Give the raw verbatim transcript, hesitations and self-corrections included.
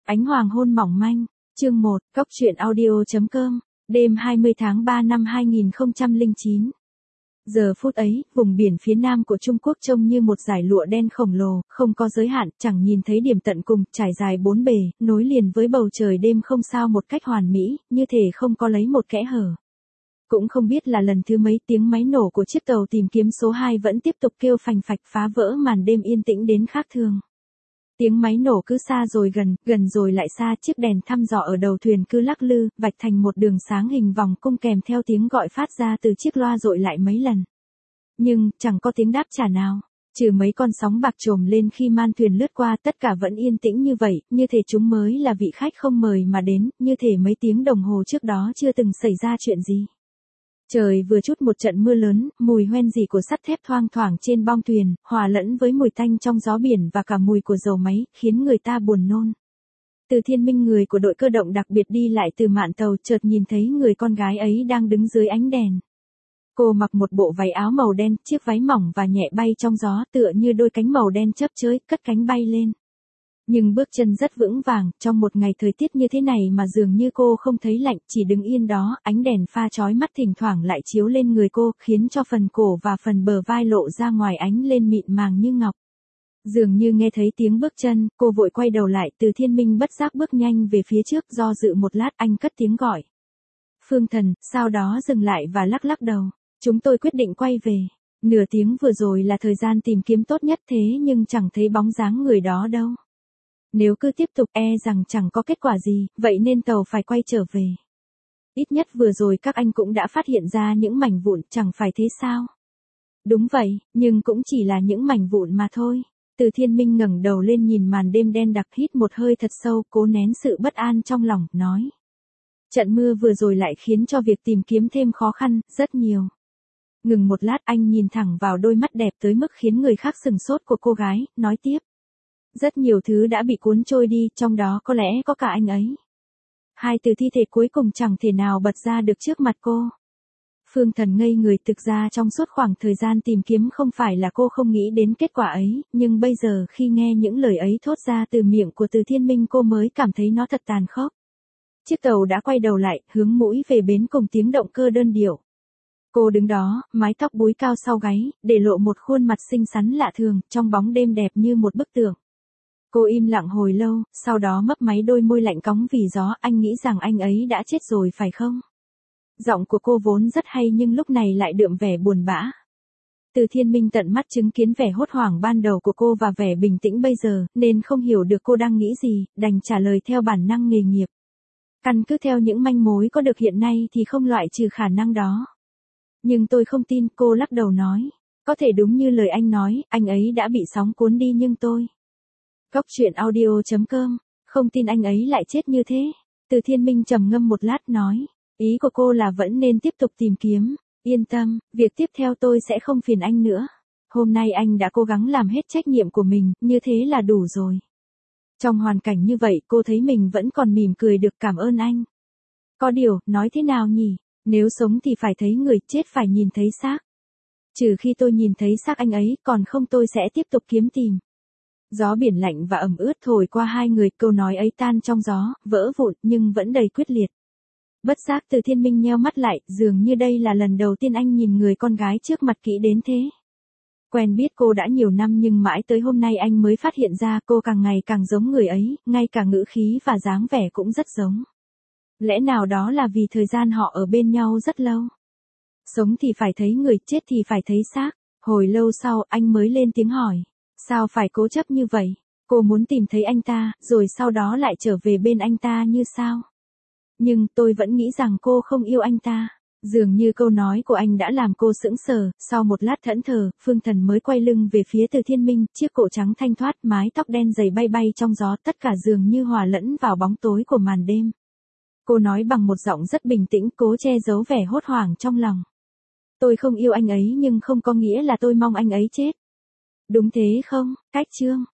Ánh hoàng hôn mỏng manh, chương một, Cốc truyện audio chấm com, đêm hai mươi tháng ba năm hai nghìn không trăm lẻ chín. Giờ phút ấy, vùng biển phía nam của Trung Quốc trông như một dải lụa đen khổng lồ, không có giới hạn, chẳng nhìn thấy điểm tận cùng, trải dài bốn bề, nối liền với bầu trời đêm không sao một cách hoàn mỹ, như thể không có lấy một kẽ hở. Cũng không biết là lần thứ mấy tiếng máy nổ của chiếc tàu tìm kiếm số hai vẫn tiếp tục kêu phành phạch phá vỡ màn đêm yên tĩnh đến khác thường. Tiếng máy nổ cứ xa rồi gần, gần rồi lại xa, chiếc đèn thăm dò ở đầu thuyền cứ lắc lư, vạch thành một đường sáng hình vòng cung kèm theo tiếng gọi phát ra từ chiếc loa dội lại mấy lần. Nhưng, chẳng có tiếng đáp trả nào. Trừ mấy con sóng bạc trồm lên khi man thuyền lướt qua, tất cả vẫn yên tĩnh như vậy, như thể chúng mới là vị khách không mời mà đến, như thể mấy tiếng đồng hồ trước đó chưa từng xảy ra chuyện gì. Trời vừa chút một trận mưa lớn, mùi hoen dỉ của sắt thép thoang thoảng trên bong thuyền, hòa lẫn với mùi tanh trong gió biển và cả mùi của dầu máy, khiến người ta buồn nôn. Từ Thiên Minh, người của đội cơ động đặc biệt đi lại từ mạn tàu, chợt nhìn thấy người con gái ấy đang đứng dưới ánh đèn. Cô mặc một bộ váy áo màu đen, chiếc váy mỏng và nhẹ bay trong gió, tựa như đôi cánh màu đen chớp chới, cất cánh bay lên. Nhưng bước chân rất vững vàng, trong một ngày thời tiết như thế này mà dường như cô không thấy lạnh, chỉ đứng yên đó, ánh đèn pha chói mắt thỉnh thoảng lại chiếu lên người cô, khiến cho phần cổ và phần bờ vai lộ ra ngoài ánh lên mịn màng như ngọc. Dường như nghe thấy tiếng bước chân, cô vội quay đầu lại, Từ Thiên Minh bất giác bước nhanh về phía trước, do dự một lát anh cất tiếng gọi. Phương Thần, sau đó dừng lại và lắc lắc đầu. Chúng tôi quyết định quay về. Nửa tiếng vừa rồi là thời gian tìm kiếm tốt nhất, thế nhưng chẳng thấy bóng dáng người đó đâu. Nếu cứ tiếp tục e rằng chẳng có kết quả gì, vậy nên tàu phải quay trở về. Ít nhất vừa rồi các anh cũng đã phát hiện ra những mảnh vụn, chẳng phải thế sao? Đúng vậy, nhưng cũng chỉ là những mảnh vụn mà thôi. Từ Thiên Minh ngẩng đầu lên nhìn màn đêm đen đặc, hít một hơi thật sâu, cố nén sự bất an trong lòng, nói. Trận mưa vừa rồi lại khiến cho việc tìm kiếm thêm khó khăn, rất nhiều. Ngừng một lát, anh nhìn thẳng vào đôi mắt đẹp tới mức khiến người khác sừng sốt của cô gái, nói tiếp. Rất nhiều thứ đã bị cuốn trôi đi, trong đó có lẽ có cả anh ấy. Hai từ thi thể cuối cùng chẳng thể nào bật ra được trước mặt cô. Phương Thần ngây người, thực ra trong suốt khoảng thời gian tìm kiếm không phải là cô không nghĩ đến kết quả ấy, nhưng bây giờ khi nghe những lời ấy thốt ra từ miệng của Từ Thiên Minh, cô mới cảm thấy nó thật tàn khốc. Chiếc tàu đã quay đầu lại, hướng mũi về bến cùng tiếng động cơ đơn điệu. Cô đứng đó, mái tóc búi cao sau gáy, để lộ một khuôn mặt xinh xắn lạ thường, trong bóng đêm đẹp như một bức tượng. Cô im lặng hồi lâu, sau đó mấp máy đôi môi lạnh cóng vì gió. Anh nghĩ rằng anh ấy đã chết rồi phải không? Giọng của cô vốn rất hay nhưng lúc này lại đượm vẻ buồn bã. Từ Thiên Minh tận mắt chứng kiến vẻ hốt hoảng ban đầu của cô và vẻ bình tĩnh bây giờ, nên không hiểu được cô đang nghĩ gì, đành trả lời theo bản năng nghề nghiệp. Căn cứ theo những manh mối có được hiện nay thì không loại trừ khả năng đó. Nhưng tôi không tin, cô lắc đầu nói. Có thể đúng như lời anh nói, anh ấy đã bị sóng cuốn đi nhưng tôi. Cốc truyện audio chấm com, không tin anh ấy lại chết như thế. Từ Thiên Minh trầm ngâm một lát nói. Ý của cô là vẫn nên tiếp tục tìm kiếm. Yên tâm, việc tiếp theo tôi sẽ không phiền anh nữa. Hôm nay anh đã cố gắng làm hết trách nhiệm của mình, như thế là đủ rồi. Trong hoàn cảnh như vậy, cô thấy mình vẫn còn mỉm cười được, cảm ơn anh. Có điều, nói thế nào nhỉ? Nếu sống thì phải thấy người, chết phải nhìn thấy xác. Trừ khi tôi nhìn thấy xác anh ấy, còn không tôi sẽ tiếp tục kiếm tìm. Gió biển lạnh và ẩm ướt thổi qua hai người, câu nói ấy tan trong gió, vỡ vụn nhưng vẫn đầy quyết liệt. Bất giác Từ Thiên Minh nheo mắt lại, dường như đây là lần đầu tiên anh nhìn người con gái trước mặt kỹ đến thế. Quen biết cô đã nhiều năm nhưng mãi tới hôm nay anh mới phát hiện ra cô càng ngày càng giống người ấy, ngay cả ngữ khí và dáng vẻ cũng rất giống. Lẽ nào đó là vì thời gian họ ở bên nhau rất lâu. Sống thì phải thấy người, chết thì phải thấy xác. Hồi lâu sau anh mới lên tiếng hỏi. Sao phải cố chấp như vậy? Cô muốn tìm thấy anh ta, rồi sau đó lại trở về bên anh ta như sao? Nhưng tôi vẫn nghĩ rằng cô không yêu anh ta. Dường như câu nói của anh đã làm cô sững sờ, sau một lát thẫn thờ, Phương Thần mới quay lưng về phía Từ Thiên Minh, chiếc cổ trắng thanh thoát, mái tóc đen dày bay bay trong gió, tất cả dường như hòa lẫn vào bóng tối của màn đêm. Cô nói bằng một giọng rất bình tĩnh, cố che giấu vẻ hốt hoảng trong lòng. Tôi không yêu anh ấy nhưng không có nghĩa là tôi mong anh ấy chết. Đúng thế không? Cách chương.